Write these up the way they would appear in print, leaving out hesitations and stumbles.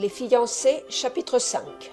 Les fiancés, chapitre 5.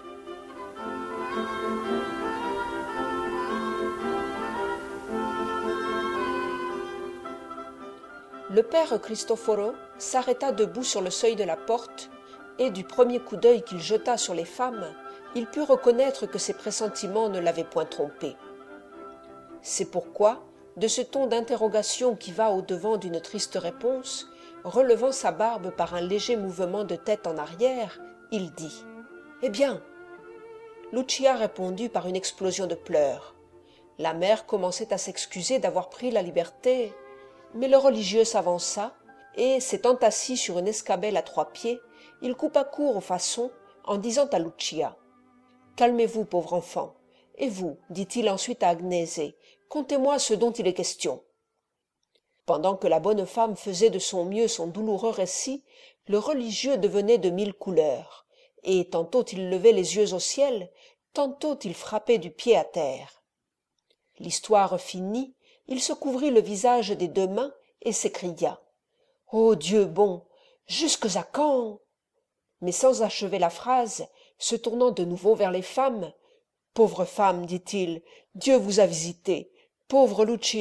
Le père Cristoforo s'arrêta debout sur le seuil de la porte, et du premier coup d'œil qu'il jeta sur les femmes, il put reconnaître que ses pressentiments ne l'avaient point trompé. C'est pourquoi, de ce ton d'interrogation qui va au-devant d'une triste réponse, relevant sa barbe par un léger mouvement de tête en arrière, il dit « Eh bien ?» Lucia répondit par une explosion de pleurs. La mère commençait à s'excuser d'avoir pris la liberté, mais le religieux s'avança, et, s'étant assis sur une escabelle à 3 pieds, il coupa court aux façons en disant à Lucia « Calmez-vous, pauvre enfant, et vous, dit-il ensuite à Agnese, contez-moi ce dont il est question. » Pendant que la bonne femme faisait de son mieux son douloureux récit, le religieux devenait de 1000 couleurs, et tantôt il levait les yeux au ciel, tantôt il frappait du pied à terre. L'histoire finie, il se couvrit le visage des 2 mains et s'écria « Ô Dieu bon, jusques à quand ?» Mais sans achever la phrase, se tournant de nouveau vers les femmes, « Pauvre femme, dit-il, Dieu vous a visité, pauvre Lucia !»«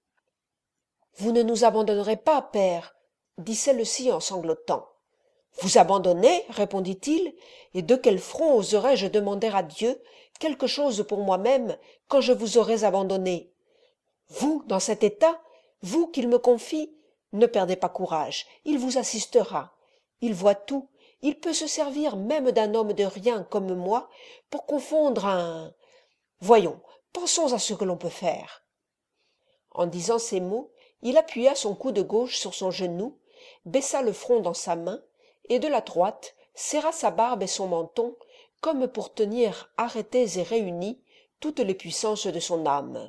Vous ne nous abandonnerez pas, père ?» dit celle-ci en sanglotant. « Vous abandonner ?» répondit-il, « et de quel front oserais-je demander à Dieu quelque chose pour moi-même quand je vous aurais abandonné ? Vous, dans cet état, vous qu'il me confie, ne perdez pas courage, il vous assistera. Il voit tout, il peut se servir même d'un homme de rien comme moi pour confondre un... Voyons, pensons à ce que l'on peut faire. » En disant ces mots, il appuya son coude gauche sur son genou, baissa le front dans sa main, et de la droite serra sa barbe et son menton, comme pour tenir arrêtées et réunies toutes les puissances de son âme.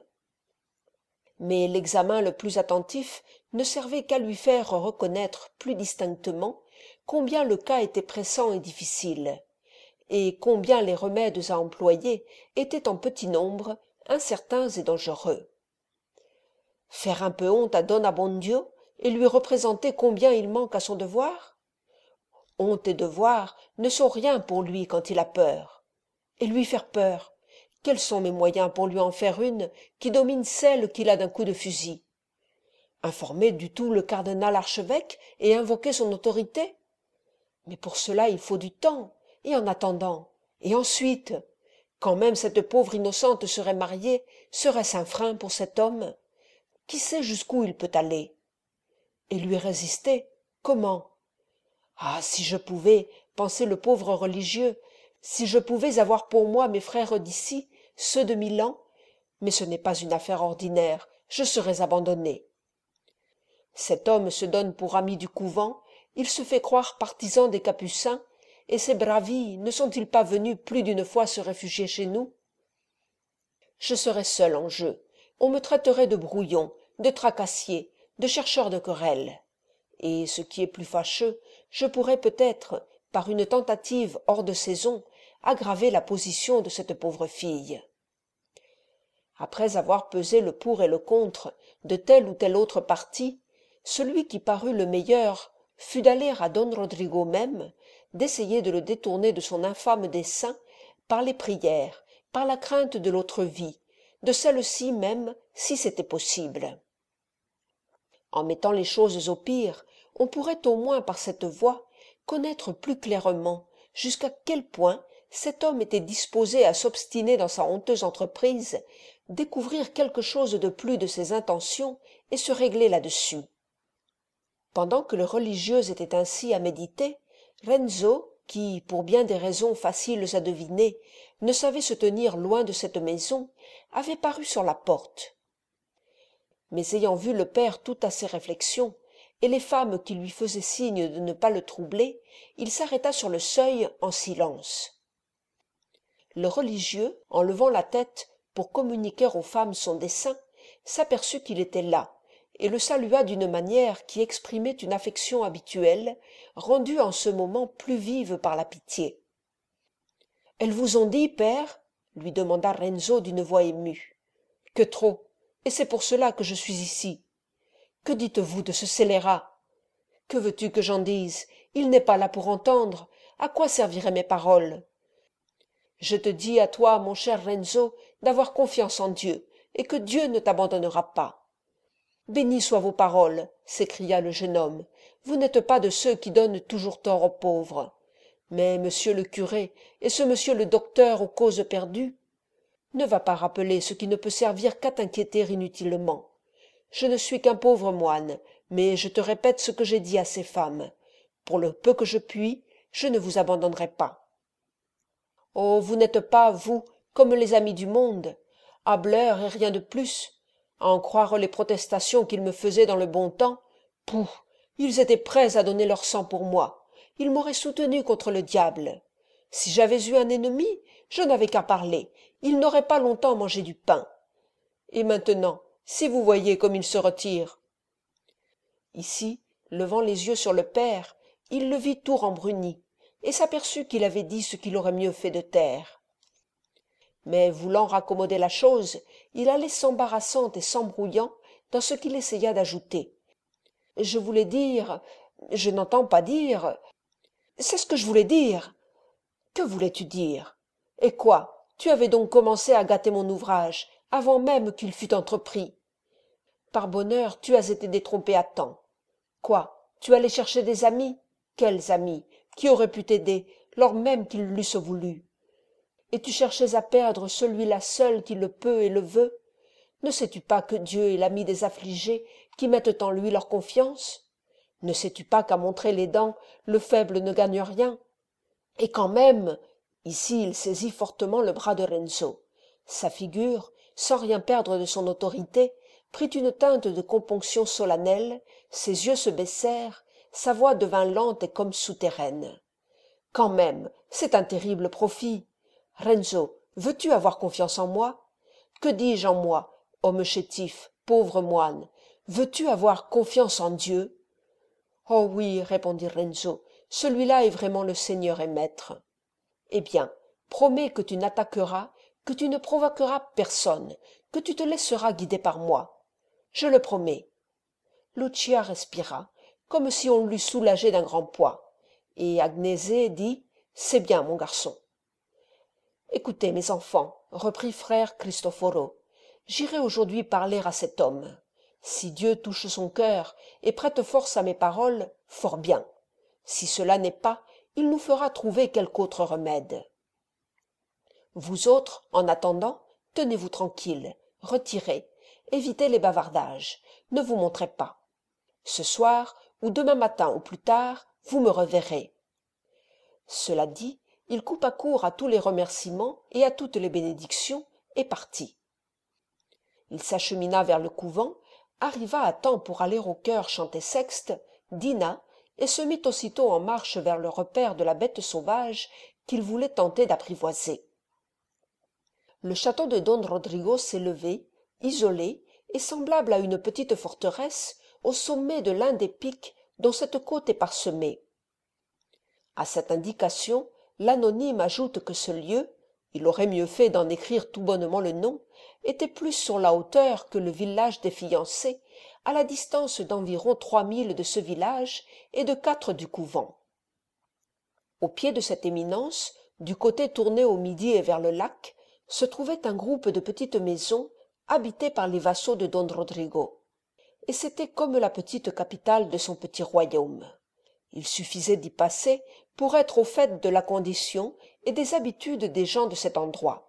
Mais l'examen le plus attentif ne servait qu'à lui faire reconnaître plus distinctement combien le cas était pressant et difficile, et combien les remèdes à employer étaient en petit nombre, incertains et dangereux. Faire un peu honte à Don Abbondio et lui représenter combien il manque à son devoir ? Honte et devoir ne sont rien pour lui quand il a peur. Et lui faire peur, quels sont mes moyens pour lui en faire une qui domine celle qu'il a d'un coup de fusil ? Informer du tout le cardinal archevêque et invoquer son autorité ? Mais pour cela il faut du temps, et en attendant, et ensuite, quand même cette pauvre innocente serait mariée, serait-ce un frein pour cet homme ? Qui sait jusqu'où il peut aller ? Et lui résister, comment ? Ah, si je pouvais, pensait le pauvre religieux, si je pouvais avoir pour moi mes frères d'ici, ceux de Milan, mais ce n'est pas une affaire ordinaire, je serais abandonné. Cet homme se donne pour ami du couvent, il se fait croire partisan des Capucins, et ces bravi ne sont-ils pas venus plus d'une fois se réfugier chez nous ? Je serais seul en jeu, on me traiterait de brouillon, de tracassier, de chercheur de querelles. Et, ce qui est plus fâcheux, je pourrais peut-être, par une tentative hors de saison, aggraver la position de cette pauvre fille. Après avoir pesé le pour et le contre de tel ou tel autre parti, celui qui parut le meilleur fut d'aller à Don Rodrigo même, d'essayer de le détourner de son infâme dessein par les prières, par la crainte de l'autre vie, de celle-ci même, si c'était possible. En mettant les choses au pire, on pourrait au moins par cette voie connaître plus clairement jusqu'à quel point cet homme était disposé à s'obstiner dans sa honteuse entreprise, découvrir quelque chose de plus de ses intentions et se régler là-dessus. Pendant que le religieux était ainsi à méditer, Renzo, qui, pour bien des raisons faciles à deviner, ne savait se tenir loin de cette maison, avait paru sur la porte. Mais ayant vu le père tout à ses réflexions, et les femmes qui lui faisaient signe de ne pas le troubler, il s'arrêta sur le seuil en silence. Le religieux, en levant la tête pour communiquer aux femmes son dessein, s'aperçut qu'il était là, et le salua d'une manière qui exprimait une affection habituelle, rendue en ce moment plus vive par la pitié. « Elles vous ont dit, père ?» lui demanda Renzo d'une voix émue. « Que trop, et c'est pour cela que je suis ici. Que dites-vous de ce scélérat ? Que veux-tu que j'en dise ? Il n'est pas là pour entendre. À quoi serviraient mes paroles? Je te dis à toi, mon cher Renzo, d'avoir confiance en Dieu, et que Dieu ne t'abandonnera pas. Bénies soient vos paroles, s'écria le jeune homme. Vous n'êtes pas de ceux qui donnent toujours tort aux pauvres. Mais monsieur le curé et ce monsieur le docteur aux causes perdues, ne va pas rappeler ce qui ne peut servir qu'à t'inquiéter inutilement. Je ne suis qu'un pauvre moine, mais je te répète ce que j'ai dit à ces femmes. Pour le peu que je puis, je ne vous abandonnerai pas. Oh, vous n'êtes pas, vous, comme les amis du monde, hâbleurs et rien de plus. À en croire les protestations qu'ils me faisaient dans le bon temps, pouh, ils étaient prêts à donner leur sang pour moi. Ils m'auraient soutenu contre le diable. Si j'avais eu un ennemi, je n'avais qu'à parler. Il n'aurait pas longtemps mangé du pain. Et maintenant, si vous voyez comme il se retire. Ici, levant les yeux sur le père, il le vit tout rembruni, et s'aperçut qu'il avait dit ce qu'il aurait mieux fait de taire. Mais voulant raccommoder la chose, il allait s'embarrassant et s'embrouillant dans ce qu'il essaya d'ajouter. « Je voulais dire… je n'entends pas dire… c'est ce que je voulais dire. » « Que voulais-tu dire? Et quoi? Tu avais donc commencé à gâter mon ouvrage, avant même qu'il fût entrepris. Par bonheur, tu as été détrompé à temps. Quoi? Tu allais chercher des amis? Quels amis? Qui auraient pu t'aider, lors même qu'ils l'eussent voulu? Et tu cherchais à perdre celui-là seul qui le peut et le veut? Ne sais-tu pas que Dieu est l'ami des affligés qui mettent en lui leur confiance? Ne sais-tu pas qu'à montrer les dents, le faible ne gagne rien? Et quand même, ici il saisit fortement le bras de Renzo. Sa figure, sans rien perdre de son autorité, prit une teinte de componction solennelle, ses yeux se baissèrent, sa voix devint lente et comme souterraine. Quand même, c'est un terrible profit. Renzo, veux-tu avoir confiance en moi? Que dis-je en moi, homme chétif, pauvre moine? Veux-tu avoir confiance en Dieu? Oh oui, répondit Renzo, celui-là est vraiment le Seigneur et Maître. Eh bien, promets que tu n'attaqueras, que tu ne provoqueras personne, que tu te laisseras guider par moi. Je le promets. Lucia respira, comme si on l'eût soulagée d'un grand poids, et Agnese dit « C'est bien, mon garçon. » Écoutez, mes enfants, reprit frère Cristoforo, j'irai aujourd'hui parler à cet homme. Si Dieu touche son cœur et prête force à mes paroles, fort bien. Si cela n'est pas, il nous fera trouver quelque autre remède. Vous autres, en attendant, tenez-vous tranquilles, retirez, évitez les bavardages, ne vous montrez pas. Ce soir, ou demain matin au plus tard, vous me reverrez. Cela dit, il coupa court à tous les remerciements et à toutes les bénédictions, et partit. Il s'achemina vers le couvent, arriva à temps pour aller au chœur chanter sexte, dîna, et se mit aussitôt en marche vers le repaire de la bête sauvage qu'il voulait tenter d'apprivoiser. Le château de Don Rodrigo s'élevait, isolé et semblable à une petite forteresse, au sommet de l'un des pics dont cette côte est parsemée. À cette indication, l'anonyme ajoute que ce lieu, il aurait mieux fait d'en écrire tout bonnement le nom, était plus sur la hauteur que le village des fiancés, à la distance d'environ 3 milles de ce village et de 4 du couvent. Au pied de cette éminence, du côté tourné au midi et vers le lac, se trouvait un groupe de petites maisons habitées par les vassaux de Don Rodrigo. Et c'était comme la petite capitale de son petit royaume. Il suffisait d'y passer pour être au fait de la condition et des habitudes des gens de cet endroit.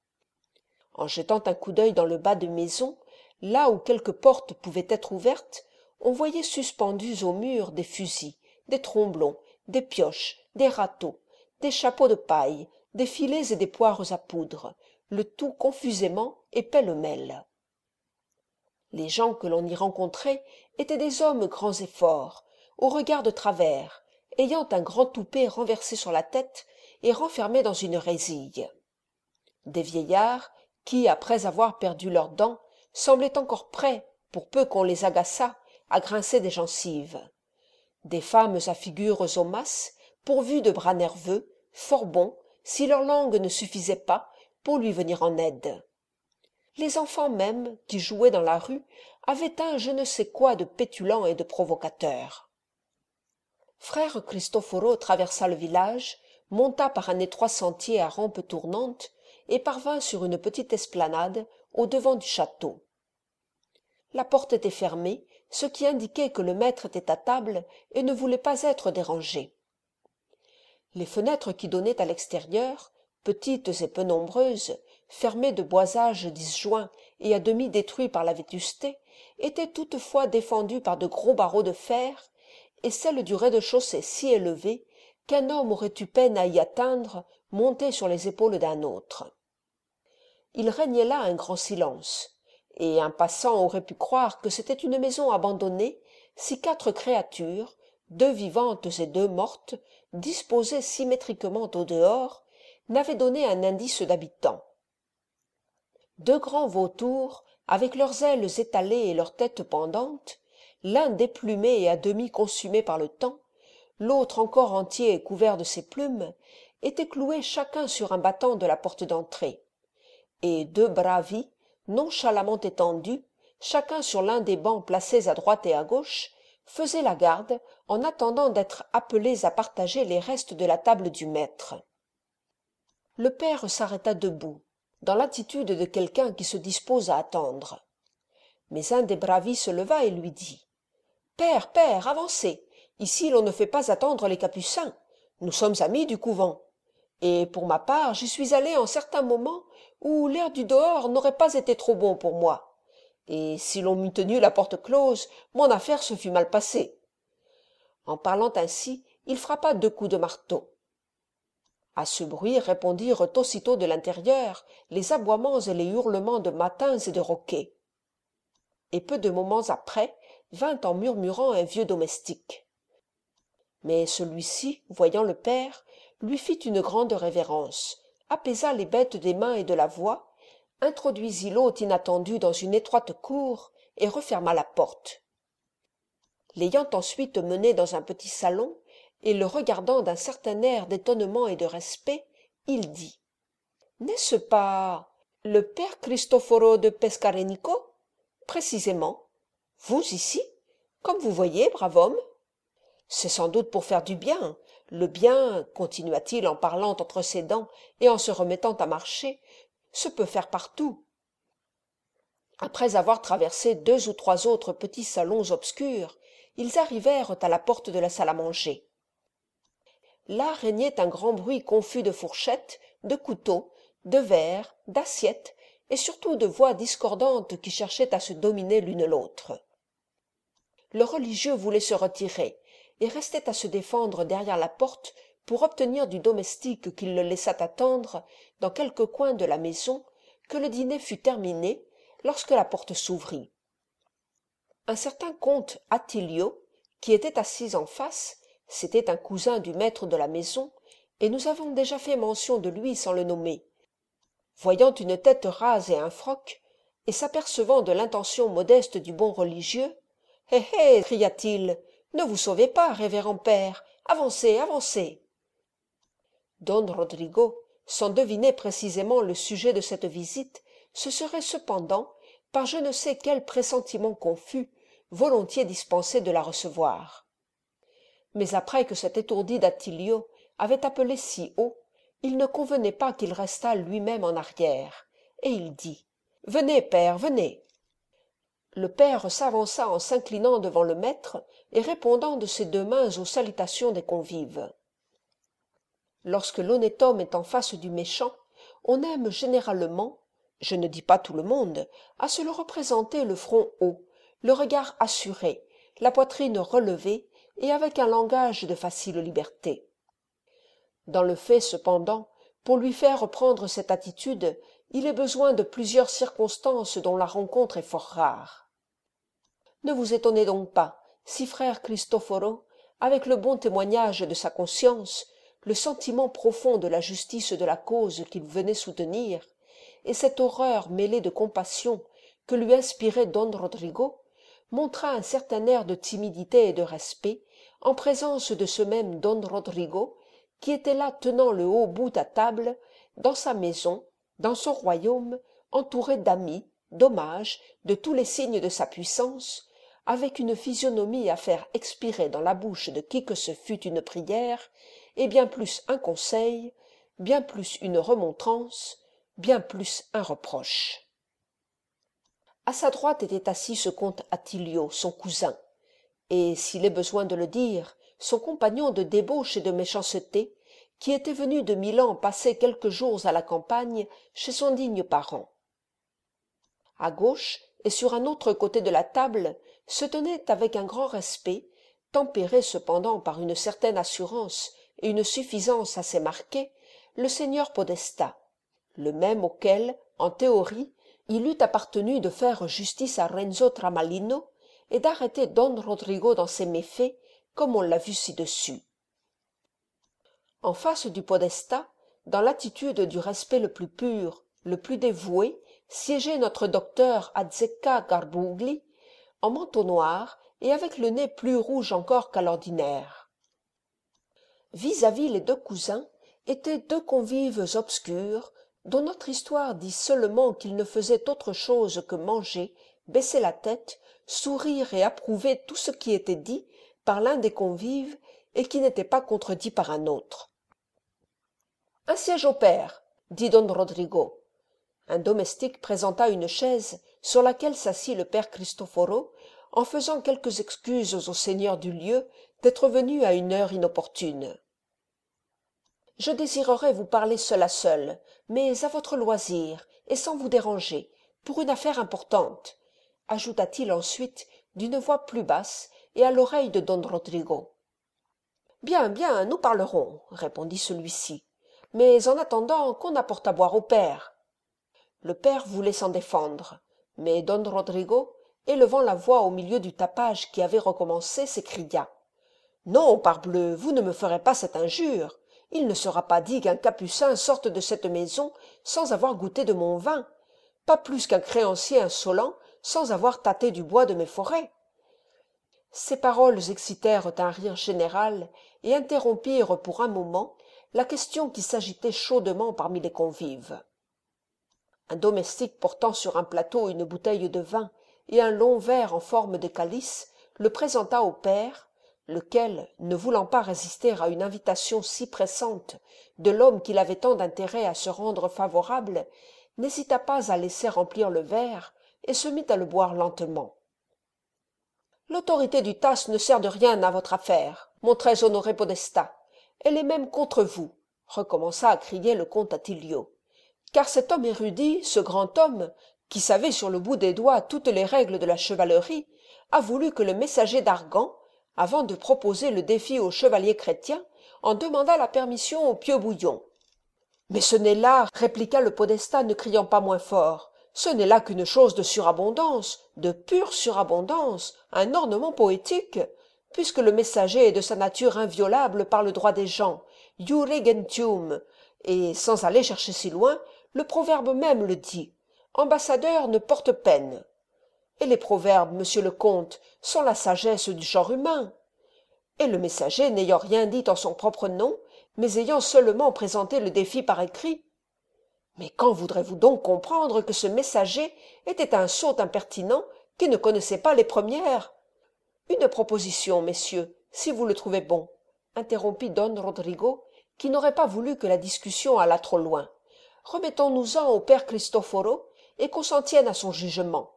En jetant un coup d'œil dans le bas des maisons, là où quelques portes pouvaient être ouvertes, on voyait suspendus au mur des fusils, des tromblons, des pioches, des râteaux, des chapeaux de paille, des filets et des poires à poudre, le tout confusément et pêle-mêle. Les gens que l'on y rencontrait étaient des hommes grands et forts, au regard de travers, ayant un grand toupet renversé sur la tête et renfermé dans une résille. Des vieillards qui, après avoir perdu leurs dents, semblaient encore prêts, pour peu qu'on les agaçât, à grincer des gencives. Des femmes à figures aux masses, pourvues de bras nerveux, fort bons, si leur langue ne suffisait pas, pour lui venir en aide. Les enfants même, qui jouaient dans la rue, avaient un je ne sais quoi de pétulant et de provocateur. Frère Cristoforo traversa le village, monta par un étroit sentier à rampe tournante et parvint sur une petite esplanade au-devant du château. La porte était fermée, ce qui indiquait que le maître était à table et ne voulait pas être dérangé. Les fenêtres qui donnaient à l'extérieur, petites et peu nombreuses, fermées de boisages disjoints et à demi détruits par la vétusté, étaient toutefois défendues par de gros barreaux de fer, et celles du rez-de-chaussée si élevées qu'un homme aurait eu peine à y atteindre, monté sur les épaules d'un autre. Il régnait là un grand silence, et un passant aurait pu croire que c'était une maison abandonnée si 4 créatures, 2 vivantes et 2 mortes, disposées symétriquement au dehors, n'avaient donné un indice d'habitants. 2 grands vautours, avec leurs ailes étalées et leurs têtes pendantes, l'un déplumé et à demi consumé par le temps, l'autre encore entier et couvert de ses plumes, étaient cloués chacun sur un battant de la porte d'entrée, et 2 bravi, nonchalamment étendus, chacun sur l'un des bancs placés à droite et à gauche, faisaient la garde en attendant d'être appelés à partager les restes de la table du maître. Le père s'arrêta debout, dans l'attitude de quelqu'un qui se dispose à attendre. Mais un des bravi se leva et lui dit « Père, père, avancez, ici l'on ne fait pas attendre les capucins, nous sommes amis du couvent. Et pour ma part, j'y suis allé en certains moments où l'air du dehors n'aurait pas été trop bon pour moi. Et si l'on m'eût tenu la porte close, mon affaire se fût mal passée. » En parlant ainsi, il frappa 2 coups de marteau. À ce bruit répondirent aussitôt de l'intérieur les aboiements et les hurlements de matins et de roquets. Et peu de moments après vint en murmurant un vieux domestique. Mais celui-ci, voyant le père, lui fit une grande révérence, apaisa les bêtes des mains et de la voix, introduisit l'hôte inattendu dans une étroite cour et referma la porte. L'ayant ensuite mené dans un petit salon et le regardant d'un certain air d'étonnement et de respect, il dit « N'est-ce pas le père Cristoforo de Pescarenico ? Précisément. Vous ici, comme vous voyez, brave homme. C'est sans doute pour faire du bien. Le bien, continua-t-il en parlant entre ses dents et en se remettant à marcher, se peut faire partout. » Après avoir traversé 2 ou 3 autres petits salons obscurs, ils arrivèrent à la porte de la salle à manger. Là régnait un grand bruit confus de fourchettes, de couteaux, de verres, d'assiettes, et surtout de voix discordantes qui cherchaient à se dominer l'une l'autre. Le religieux voulait se retirer, et restait à se défendre derrière la porte pour obtenir du domestique qu'il le laissât attendre dans quelque coin de la maison que le dîner fût terminé lorsque la porte s'ouvrit. Un certain comte Attilio, qui était assis en face, c'était un cousin du maître de la maison, et nous avons déjà fait mention de lui sans le nommer. Voyant une tête rase et un froc, et s'apercevant de l'intention modeste du bon religieux, « Hé hé !» cria-t-il, « ne vous sauvez pas, révérend père, avancez, avancez !» Don Rodrigo, sans deviner précisément le sujet de cette visite, se serait cependant, par je ne sais quel pressentiment confus, volontiers dispensé de la recevoir. Mais après que cet étourdi d'Attilio avait appelé si haut, il ne convenait pas qu'il restât lui-même en arrière, et il dit « Venez, père, venez !» Le père s'avança en s'inclinant devant le maître et répondant de ses 2 mains aux salutations des convives. Lorsque l'honnête homme est en face du méchant, on aime généralement, je ne dis pas tout le monde, à se le représenter le front haut, le regard assuré, la poitrine relevée et avec un langage de facile liberté. Dans le fait, cependant, pour lui faire prendre cette attitude, il est besoin de plusieurs circonstances dont la rencontre est fort rare. Ne vous étonnez donc pas si frère Cristoforo, avec le bon témoignage de sa conscience, le sentiment profond de la justice de la cause qu'il venait soutenir, et cette horreur mêlée de compassion que lui inspirait don Rodrigo, montra un certain air de timidité et de respect en présence de ce même don Rodrigo qui était là tenant le haut bout à table, dans sa maison, dans son royaume, entouré d'amis, d'hommages, de tous les signes de sa puissance, avec une physionomie à faire expirer dans la bouche de qui que ce fût une prière, et bien plus un conseil, bien plus une remontrance, bien plus un reproche. À sa droite était assis ce comte Attilio, son cousin, et, s'il est besoin de le dire, son compagnon de débauche et de méchanceté, qui était venu de Milan passer quelques jours à la campagne chez son digne parent. À gauche, et sur un autre côté de la table, se tenait avec un grand respect, tempéré cependant par une certaine assurance et une suffisance assez marquée, le seigneur Podestà, le même auquel, en théorie, il eût appartenu de faire justice à Renzo Tramalino et d'arrêter Don Rodrigo dans ses méfaits, comme on l'a vu ci-dessus. En face du Podestà, dans l'attitude du respect le plus pur, le plus dévoué, siégeait notre docteur Azzecca Garbugli, en manteau noir et avec le nez plus rouge encore qu'à l'ordinaire. Vis-à-vis les deux cousins étaient deux convives obscurs, dont notre histoire dit seulement qu'ils ne faisaient autre chose que manger, baisser la tête, sourire et approuver tout ce qui était dit par l'un des convives et qui n'était pas contredit par un autre. « Un siège au père, dit don Rodrigo. Un domestique présenta une chaise sur laquelle s'assit le père Cristoforo, en faisant quelques excuses au seigneur du lieu d'être venu à une heure inopportune. « Je désirerais vous parler seul à seul, mais à votre loisir, et sans vous déranger, pour une affaire importante, ajouta-t-il ensuite d'une voix plus basse et à l'oreille de don Rodrigo. « Bien, bien, nous parlerons, répondit celui-ci, mais en attendant qu'on apporte à boire au père. Le père voulait s'en défendre, mais don Rodrigo, élevant la voix au milieu du tapage qui avait recommencé, s'écria. « Non, parbleu, vous ne me ferez pas cette injure. Il ne sera pas dit qu'un capucin sorte de cette maison sans avoir goûté de mon vin, pas plus qu'un créancier insolent sans avoir tâté du bois de mes forêts. » Ces paroles excitèrent un rire général et interrompirent pour un moment la question qui s'agitait chaudement parmi les convives. Un domestique portant sur un plateau une bouteille de vin et un long verre en forme de calice le présenta au père, lequel, ne voulant pas résister à une invitation si pressante de l'homme qu'il avait tant d'intérêt à se rendre favorable, n'hésita pas à laisser remplir le verre et se mit à le boire lentement. « L'autorité du TAS ne sert de rien à votre affaire, mon très honoré Podestà. Elle est même contre vous, recommença à crier le comte Attilio. Car cet homme érudit, ce grand homme, qui savait sur le bout des doigts toutes les règles de la chevalerie, a voulu que le messager d'Argan, avant de proposer le défi aux chevaliers chrétiens, en demandât la permission au pieux bouillon. « Mais ce n'est là, répliqua le Podestà ne criant pas moins fort, ce n'est là qu'une chose de surabondance, de pure surabondance, un ornement poétique, puisque le messager est de sa nature inviolable par le droit des gens, iure gentium, et sans aller chercher si loin, le proverbe même le dit, ambassadeur ne porte peine. Et les proverbes, monsieur le comte, sont la sagesse du genre humain. Et le messager n'ayant rien dit en son propre nom, mais ayant seulement présenté le défi par écrit. Mais quand voudrez-vous donc comprendre que ce messager était un sot impertinent qui ne connaissait pas les premières? Une proposition, messieurs, si vous le trouvez bon, interrompit don Rodrigo, qui n'aurait pas voulu que la discussion allât trop loin. Remettons-nous-en au père Cristoforo et qu'on s'en tienne à son jugement.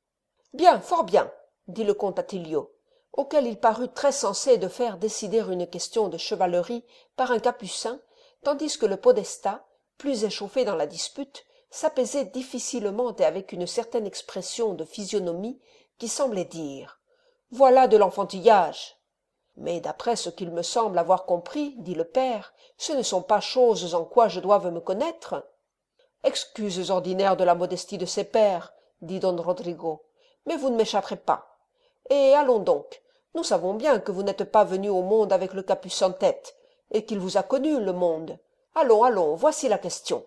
Bien, fort bien, dit le comte Attilio, auquel il parut très sensé de faire décider une question de chevalerie par un capucin, tandis que le Podestà, plus échauffé dans la dispute, s'apaisait difficilement et avec une certaine expression de physionomie qui semblait dire « Voilà de l'enfantillage !» Mais d'après ce qu'il me semble avoir compris, dit le père, ce ne sont pas choses en quoi je doive me connaître. Excuses ordinaires de la modestie de ses pères, dit don Rodrigo, mais vous ne m'échapperez pas. Et allons donc, nous savons bien que vous n'êtes pas venu au monde avec le capucin en tête, et qu'il vous a connu, le monde. Allons, allons, voici la question.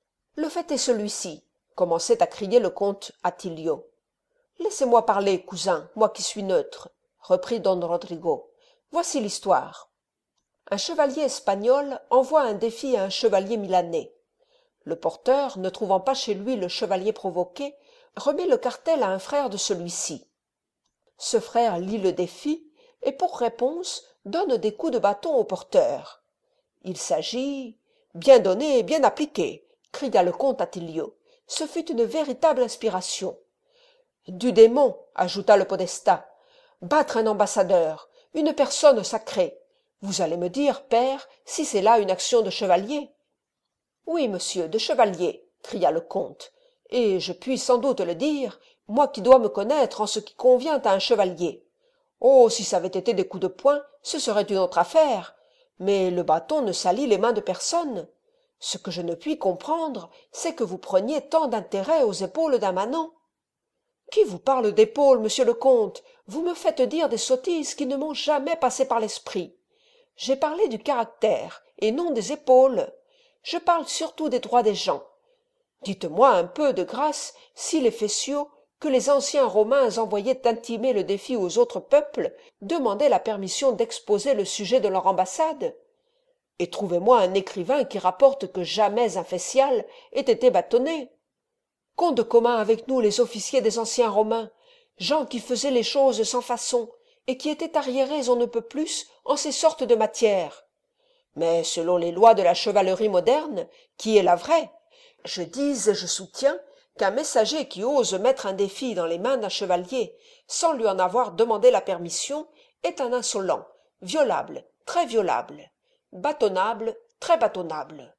Le fait est celui-ci, commençait à crier le comte Attilio. Laissez-moi parler, cousin, moi qui suis neutre, reprit don Rodrigo. Voici l'histoire. Un chevalier espagnol envoie un défi à un chevalier milanais. Le porteur, ne trouvant pas chez lui le chevalier provoqué, remet le cartel à un frère de celui-ci. Ce frère lit le défi et pour réponse donne des coups de bâton au porteur. Il s'agit… Bien donné, bien appliqué, cria le comte Attilio. Ce fut une véritable inspiration. Du démon, ajouta le podestat. Battre un ambassadeur, une personne sacrée. Vous allez me dire, père, si c'est là une action de chevalier. Oui, monsieur, de chevalier, cria le comte, et je puis sans doute le dire, moi qui dois me connaître en ce qui convient à un chevalier. Oh, si ça avait été des coups de poing, ce serait une autre affaire, mais le bâton ne salit les mains de personne. Ce que je ne puis comprendre, c'est que vous preniez tant d'intérêt aux épaules d'un manant. Qui vous parle d'épaules, monsieur le comte? Vous me faites dire des sottises qui ne m'ont jamais passé par l'esprit. J'ai parlé du caractère, et non des épaules. Je parle surtout des droits des gens. Dites-moi un peu de grâce si les Fessiaux, que les anciens Romains envoyaient intimer le défi aux autres peuples, demandaient la permission d'exposer le sujet de leur ambassade. Et trouvez-moi un écrivain qui rapporte que jamais un Fessial ait été bâtonné. Qu'ont de commun avec nous les officiers des anciens Romains, gens qui faisaient les choses sans façon, et qui étaient arriérés on ne peut plus en ces sortes de matières. Mais selon les lois de la chevalerie moderne, qui est la vraie, je dis et je soutiens qu'un messager qui ose mettre un défi dans les mains d'un chevalier sans lui en avoir demandé la permission est un insolent, violable, très violable, bâtonnable, très bâtonnable.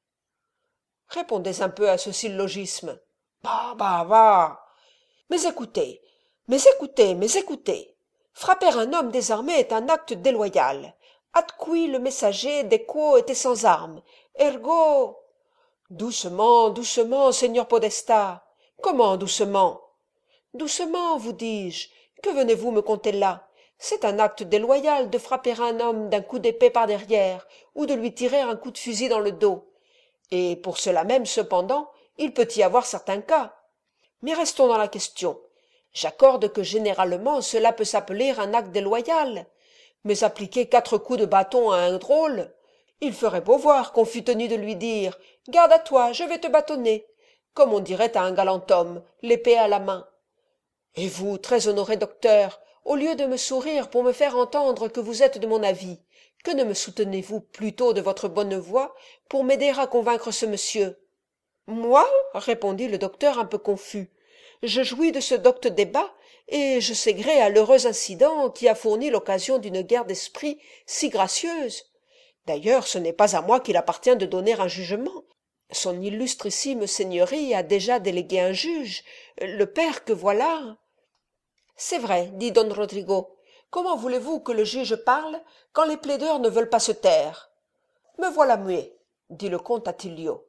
Répondez un peu à ce syllogisme. Bah, bah, bah. Mais écoutez, mais écoutez, mais écoutez. Frapper un homme désarmé est un acte déloyal. Atqui le messager dequo était sans armes. Ergo. Doucement, doucement, seigneur podestat. Comment doucement? Doucement, vous dis-je. Que venez-vous me conter là? C'est un acte déloyal de frapper un homme d'un coup d'épée par derrière, ou de lui tirer un coup de fusil dans le dos. Et pour cela même, cependant, il peut y avoir certains cas. Mais restons dans la question. J'accorde que généralement cela peut s'appeler un acte déloyal. Mais appliquer 4 coups de bâton à un drôle, il ferait beau voir qu'on fût tenu de lui dire « Garde à toi, je vais te bâtonner », comme on dirait à un galant homme, l'épée à la main. Et vous, très honoré docteur, au lieu de me sourire pour me faire entendre que vous êtes de mon avis, que ne me soutenez-vous plutôt de votre bonne voix pour m'aider à convaincre ce monsieur? Moi, répondit le docteur un peu confus, je jouis de ce docte débat, et je sais gré à l'heureux incident qui a fourni l'occasion d'une guerre d'esprit si gracieuse. D'ailleurs, ce n'est pas à moi qu'il appartient de donner un jugement. Son illustrissime seigneurie a déjà délégué un juge, le père que voilà. C'est vrai, dit don Rodrigo. Comment voulez-vous que le juge parle quand les plaideurs ne veulent pas se taire? Me voilà muet, dit le comte Attilio.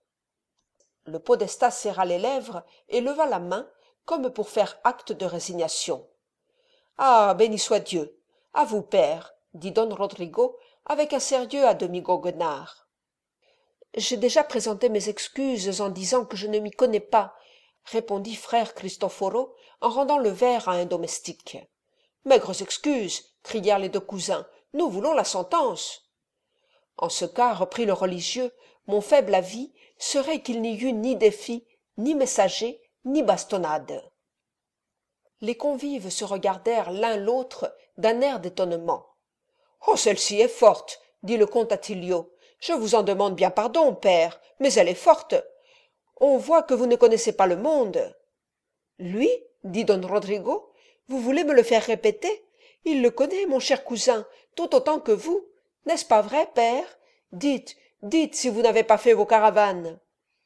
Le podestat serra les lèvres et leva la main comme pour faire acte de résignation. Ah, béni soit Dieu! À vous, père, dit don Rodrigo avec un sérieux à demi goguenard. J'ai déjà présenté mes excuses en disant que je ne m'y connais pas, répondit frère Cristoforo en rendant le verre à un domestique. Maigres excuses, crièrent les deux cousins, nous voulons la sentence. En ce cas, reprit le religieux, mon faible avis serait qu'il n'y eût ni défi, ni messager, ni bastonnade. Les convives se regardèrent l'un l'autre d'un air d'étonnement. Oh, celle-ci est forte, dit le comte Attilio. Je vous en demande bien pardon, père, mais elle est forte. On voit que vous ne connaissez pas le monde. Lui, dit don Rodrigo, vous voulez me le faire répéter? Il le connaît, mon cher cousin, tout autant que vous. N'est-ce pas vrai, père? Dites, dites si vous n'avez pas fait vos caravanes.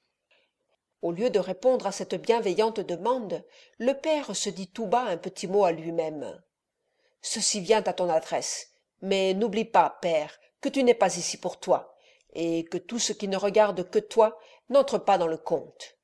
Au lieu de répondre à cette bienveillante demande, le père se dit tout bas un petit mot à lui-même. Ceci vient à ton adresse, mais n'oublie pas, père, que tu n'es pas ici pour toi, et que tout ce qui ne regarde que toi n'entre pas dans le compte.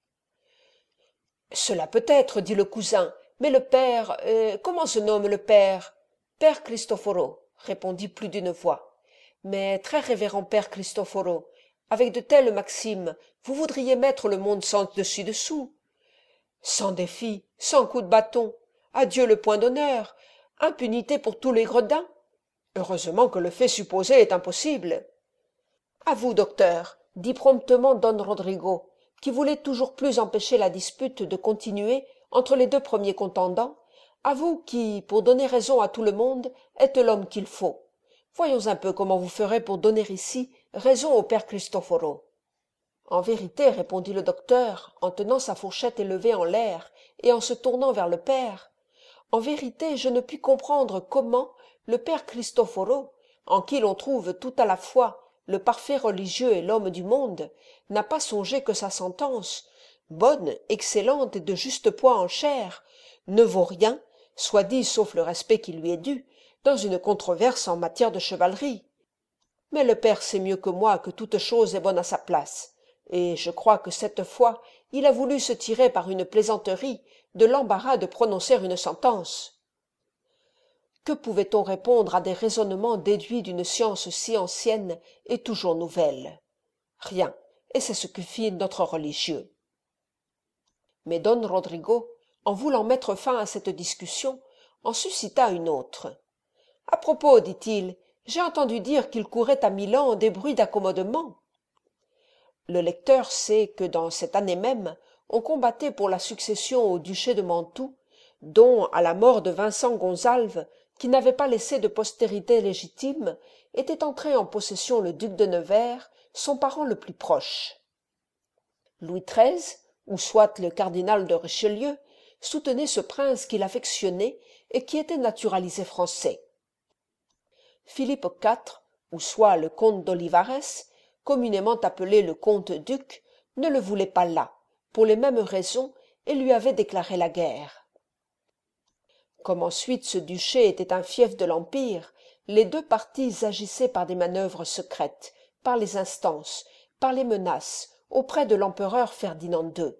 Cela peut être, dit le cousin, mais le père, comment se nomme le père? Père Cristoforo, répondit plus d'une voix. Mais très révérend père Cristoforo, avec de telles maximes, vous voudriez mettre le monde sans dessus-dessous. Sans défi, sans coup de bâton, adieu le point d'honneur, impunité pour tous les gredins. Heureusement que le fait supposé est impossible. À vous, docteur, dit promptement don Rodrigo, qui voulait toujours plus empêcher la dispute de continuer entre les deux premiers contendants, À vous qui, pour donner raison à tout le monde, êtes l'homme qu'il faut. Voyons un peu comment vous ferez pour donner ici raison au père Cristoforo. En vérité, répondit le docteur, en tenant sa fourchette élevée en l'air et en se tournant vers le père, en vérité, je ne puis comprendre comment le père Cristoforo, en qui l'on trouve tout à la fois le parfait religieux et l'homme du monde, n'a pas songé que sa sentence, bonne, excellente et de juste poids en chair, ne vaut rien, soit dit sauf le respect qui lui est dû, dans une controverse en matière de chevalerie. Mais le père sait mieux que moi que toute chose est bonne à sa place, et je crois que cette fois il a voulu se tirer par une plaisanterie de l'embarras de prononcer une sentence. Que pouvait-on répondre à des raisonnements déduits d'une science si ancienne et toujours nouvelle? Rien, et c'est ce que fit notre religieux. Mais don Rodrigo, en voulant mettre fin à cette discussion, en suscita une autre. À propos, dit-il, j'ai entendu dire qu'il courait à Milan des bruits d'accommodement. Le lecteur sait que dans cette année même, on combattait pour la succession au duché de Mantoue, dont, à la mort de Vincent Gonzalve, qui n'avait pas laissé de postérité légitime, était entré en possession le duc de Nevers, son parent le plus proche. Louis XIII, ou soit le cardinal de Richelieu, soutenait ce prince qu'il affectionnait et qui était naturalisé français. Philippe IV, ou soit le comte d'Olivares, communément appelé le comte-duc, ne le voulait pas là, pour les mêmes raisons, et lui avait déclaré la guerre. Comme ensuite ce duché était un fief de l'Empire, les deux partis agissaient par des manœuvres secrètes, par les instances, par les menaces, auprès de l'empereur Ferdinand II.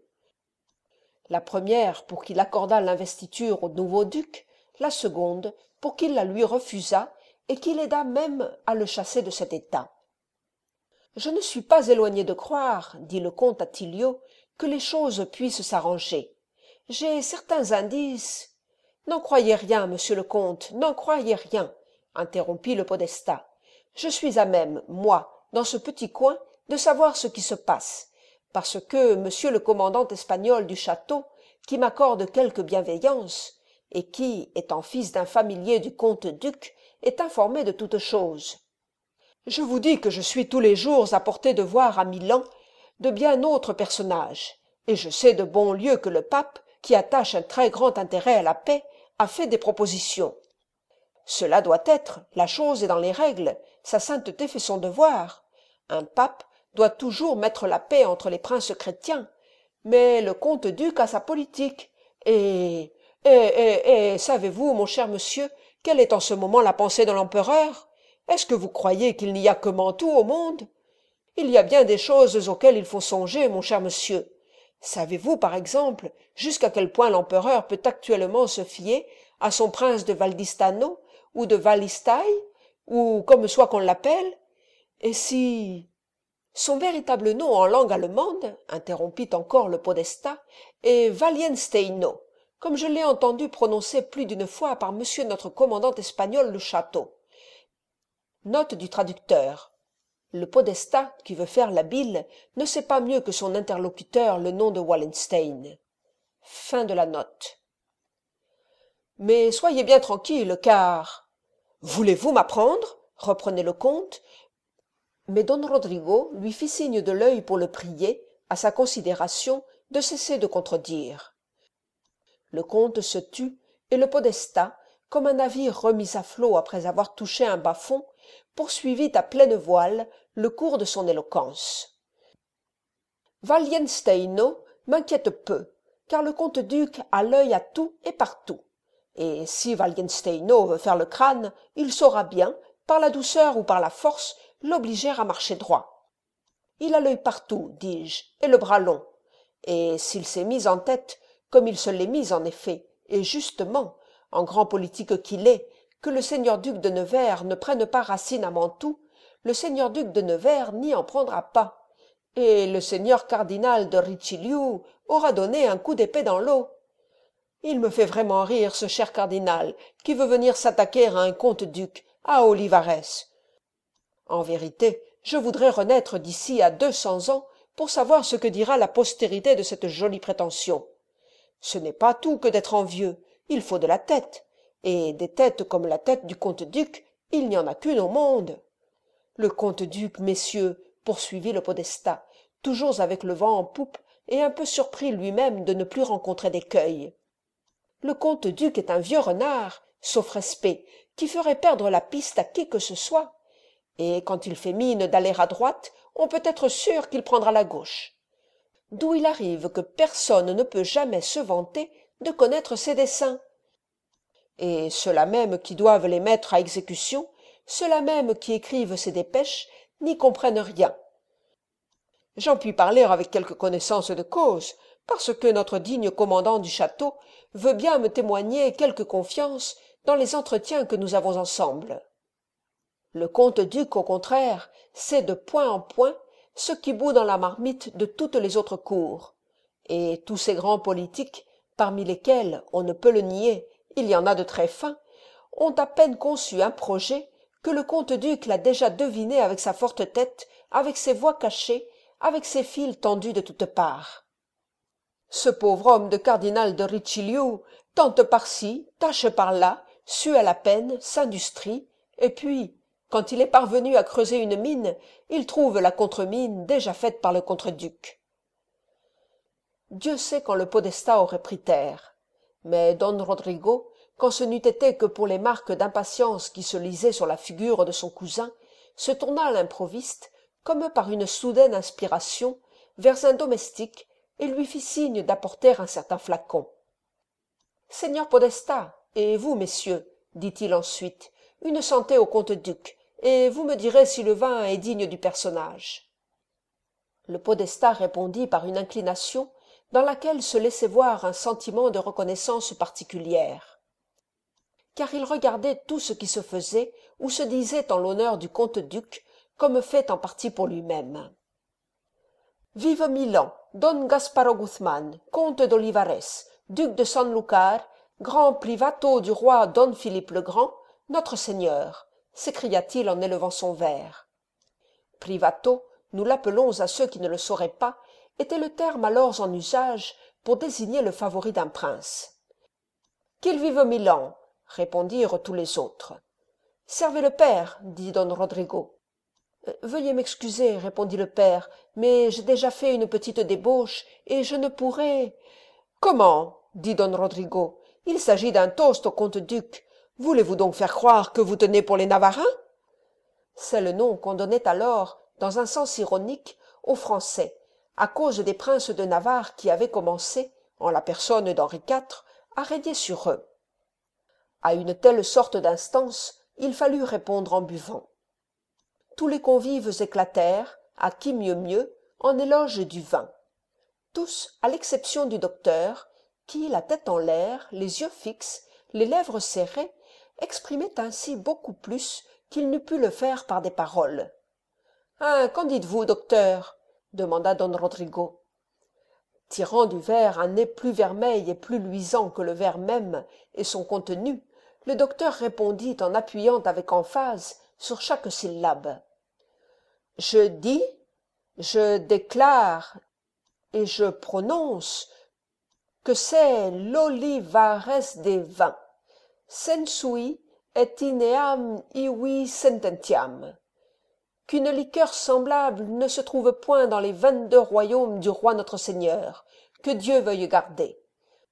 La première pour qu'il accordât l'investiture au nouveau duc, la seconde pour qu'il la lui refusât et qu'il aidât même à le chasser de cet état. Je ne suis pas éloigné de croire, dit le comte Attilio, que les choses puissent s'arranger. J'ai certains indices. N'en croyez rien, monsieur le comte, n'en croyez rien, interrompit le podestat. Je suis à même, moi, dans ce petit coin, de savoir ce qui se passe, parce que monsieur le commandant espagnol du château, qui m'accorde quelque bienveillance, et qui, étant fils d'un familier du comte-duc, est informé de toutes choses. Je vous dis que je suis tous les jours à portée de voir à Milan de bien autres personnages, et je sais de bon lieu que le pape, qui attache un très grand intérêt à la paix, a fait des propositions. Cela doit être, la chose est dans les règles, sa sainteté fait son devoir. Un pape doit toujours mettre la paix entre les princes chrétiens, mais le comte-duc a sa politique, et savez-vous, mon cher monsieur, quelle est en ce moment la pensée de l'empereur? Est-ce que vous croyez qu'il n'y a que Mantoue au monde? Il y a bien des choses auxquelles il faut songer, mon cher monsieur. Savez-vous, par exemple, jusqu'à quel point l'empereur peut actuellement se fier à son prince de Valdistano, ou de Valistaï, ou comme soit qu'on l'appelle? Et si... Son véritable nom en langue allemande, interrompit encore le podestat, est Valiensteino, comme je l'ai entendu prononcer plus d'une fois par monsieur notre commandant espagnol le château. Note du traducteur. Le podestat, qui veut faire l'habile, ne sait pas mieux que son interlocuteur le nom de Wallenstein. Fin de la note. Mais soyez bien tranquille, car... Voulez-vous m'apprendre? Reprenait le comte. Mais don Rodrigo lui fit signe de l'œil pour le prier, à sa considération, de cesser de contredire. Le comte se tut, et le podestat, comme un navire remis à flot après avoir touché un bas-fond, poursuivit à pleine voile le cours de son éloquence. Valiensteino m'inquiète peu, car le comte-duc a l'œil à tout et partout. Et si Valiensteino veut faire le crâne, il saura bien, par la douceur ou par la force, l'obliger à marcher droit. Il a l'œil partout, dis-je, et le bras long. Et s'il s'est mis en tête, comme il se l'est mis en effet, et justement, en grand politique qu'il est, que le seigneur duc de Nevers ne prenne pas racine à Mantoue, le seigneur duc de Nevers n'y en prendra pas, et le seigneur cardinal de Richelieu aura donné un coup d'épée dans l'eau. Il me fait vraiment rire, ce cher cardinal, qui veut venir s'attaquer à un comte-duc, à Olivares. En vérité, je voudrais renaître d'ici à 200 ans pour savoir ce que dira la postérité de cette jolie prétention. Ce n'est pas tout que d'être envieux, il faut de la tête, et des têtes comme la tête du comte-duc, il n'y en a qu'une au monde. Le comte-duc, messieurs, poursuivit le podestat, toujours avec le vent en poupe et un peu surpris lui-même de ne plus rencontrer d'écueil. Le comte-duc est un vieux renard, sauf respect, qui ferait perdre la piste à qui que ce soit. Et quand il fait mine d'aller à droite, on peut être sûr qu'il prendra la gauche. D'où il arrive que personne ne peut jamais se vanter de connaître ses desseins. Et ceux-là même qui doivent les mettre à exécution, ceux-là même qui écrivent ces dépêches, n'y comprennent rien. J'en puis parler avec quelque connaissance de cause, parce que notre digne commandant du château veut bien me témoigner quelque confiance dans les entretiens que nous avons ensemble. Le comte-duc, au contraire, sait de point en point ce qui bout dans la marmite de toutes les autres cours, et tous ces grands politiques, parmi lesquels, on ne peut le nier, il y en a de très fins, ont à peine conçu un projet que le comte-duc l'a déjà deviné avec sa forte tête, avec ses voies cachées, avec ses fils tendus de toutes parts. Ce pauvre homme de cardinal de Richelieu tente par-ci, tâche par-là, sue à la peine, s'industrie, et puis, quand il est parvenu à creuser une mine, il trouve la contre-mine déjà faite par le contre-duc. Dieu sait quand le podestat aurait pris terre, mais don Rodrigo, quand ce n'eût été que pour les marques d'impatience qui se lisaient sur la figure de son cousin, se tourna à l'improviste, comme par une soudaine inspiration, vers un domestique, et lui fit signe d'apporter un certain flacon. « Seigneur podestat, et vous, messieurs, dit-il ensuite, une santé au comte-duc, et vous me direz si le vin est digne du personnage. » Le podestat répondit par une inclination dans laquelle se laissait voir un sentiment de reconnaissance particulière. Car il regardait tout ce qui se faisait ou se disait en l'honneur du comte-duc, comme fait en partie pour lui-même. « Vive Milan, Don Gasparo Guzman, comte d'Olivares, duc de Sanlúcar, grand privato du roi Don Philippe le Grand, notre seigneur !» s'écria-t-il en élevant son verre. Privato, nous l'appelons à ceux qui ne le sauraient pas, était le terme alors en usage pour désigner le favori d'un prince. « Qu'il vive Milan !» répondirent tous les autres. « Servez le père, dit don Rodrigo. « Veuillez m'excuser, répondit le père, mais j'ai déjà fait une petite débauche, et je ne pourrai… »« Comment ?» dit don Rodrigo. « Il s'agit d'un toast au comte-duc. Voulez-vous donc faire croire que vous tenez pour les Navarins ?» C'est le nom qu'on donnait alors, dans un sens ironique, aux Français, à cause des princes de Navarre qui avaient commencé, en la personne d'Henri IV, à régner sur eux. À une telle sorte d'instance, il fallut répondre en buvant. Tous les convives éclatèrent, à qui mieux mieux, en éloge du vin. Tous, à l'exception du docteur, qui, la tête en l'air, les yeux fixes, les lèvres serrées, exprimait ainsi beaucoup plus qu'il n'eût pu le faire par des paroles. « Hein, qu'en dites-vous, docteur ?» demanda don Rodrigo. Tirant du verre un nez plus vermeil et plus luisant que le verre même et son contenu, le docteur répondit en appuyant avec emphase sur chaque syllabe. « Je dis, je déclare et je prononce que c'est l'Olivares des vins. Sensui et ineam ivi sententiam. Qu'une liqueur semblable ne se trouve point dans les 22 royaumes du roi notre Seigneur, que Dieu veuille garder.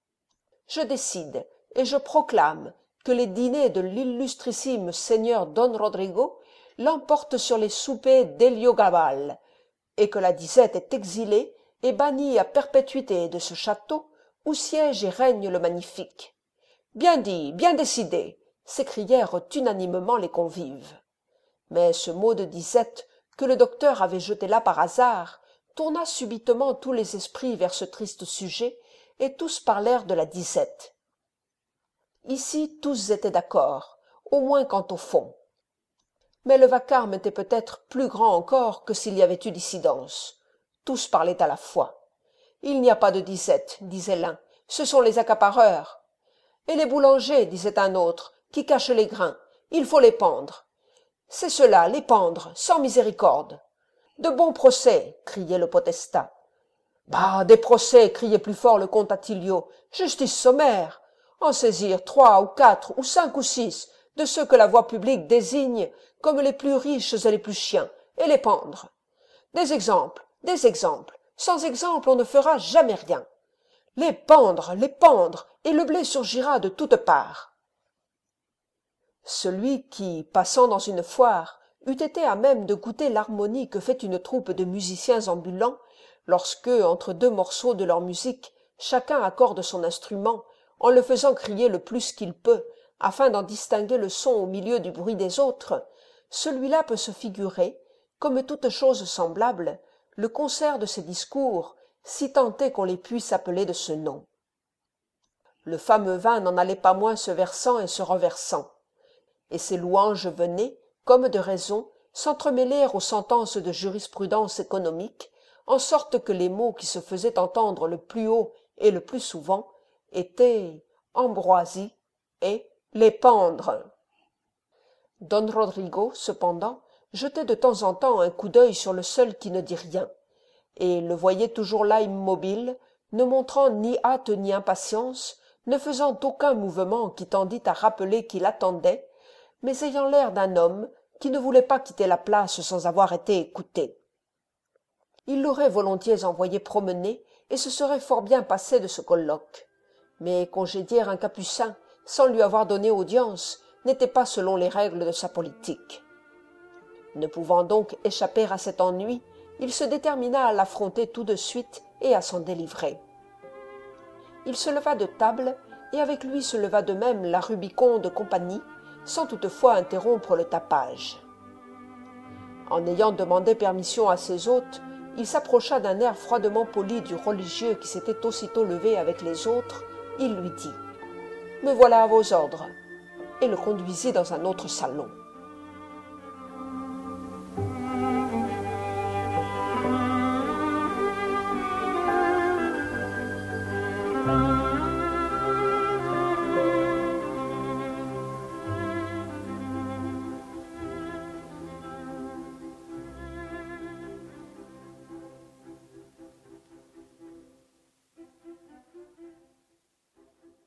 Je décide et je proclame que les dîners de l'illustrissime Seigneur Don Rodrigo l'emportent sur les soupers d'Héliogabal, et que la disette est exilée et bannie à perpétuité de ce château où siège et règne le magnifique. Bien dit, bien décidé, s'écrièrent unanimement les convives. Mais ce mot de disette que le docteur avait jeté là par hasard tourna subitement tous les esprits vers ce triste sujet, et tous parlèrent de la disette. Ici tous étaient d'accord, au moins quant au fond. Mais le vacarme était peut-être plus grand encore que s'il y avait eu dissidence. Tous parlaient à la fois. « Il n'y a pas de disette, disait l'un, ce sont les accapareurs. »« Et les boulangers, disait un autre, qui cachent les grains, il faut les pendre. »« C'est cela, les pendre, sans miséricorde. »« De bons procès, criait le podestat. »« Bah, des procès, criait plus fort le comte Attilio, justice sommaire. en saisir 3 ou 4 ou 5 ou 6 de ceux que la voie publique désigne comme les plus riches et les plus chiens, et les pendre. Des exemples, sans exemple on ne fera jamais rien. Les pendre, et le blé surgira de toutes parts. Celui qui, passant dans une foire, eût été à même de goûter l'harmonie que fait une troupe de musiciens ambulants, lorsque, entre 2 morceaux de leur musique, chacun accorde son instrument, en le faisant crier le plus qu'il peut, afin d'en distinguer le son au milieu du bruit des autres, celui-là peut se figurer, comme toute chose semblable, le concert de ses discours, si tant est qu'on les puisse appeler de ce nom. Le fameux vin n'en allait pas moins se versant et se renversant, et ses louanges venaient, comme de raison, s'entremêler aux sentences de jurisprudence économique, en sorte que les mots qui se faisaient entendre le plus haut et le plus souvent étaient ambroisie et les pendre. Don Rodrigo, cependant, jetait de temps en temps un coup d'œil sur le seul qui ne dit rien, et le voyait toujours là immobile, ne montrant ni hâte ni impatience, ne faisant aucun mouvement qui tendît à rappeler qu'il attendait, mais ayant l'air d'un homme qui ne voulait pas quitter la place sans avoir été écouté. Il l'aurait volontiers envoyé promener, et se serait fort bien passé de ce colloque. Mais congédier un capucin, sans lui avoir donné audience, n'était pas selon les règles de sa politique. Ne pouvant donc échapper à cet ennui, il se détermina à l'affronter tout de suite et à s'en délivrer. Il se leva de table, et avec lui se leva de même la Rubiconde compagnie, sans toutefois interrompre le tapage. En ayant demandé permission à ses hôtes, il s'approcha d'un air froidement poli du religieux qui s'était aussitôt levé avec les autres. Il lui dit « Me voilà à vos ordres » et le conduisit dans un autre salon.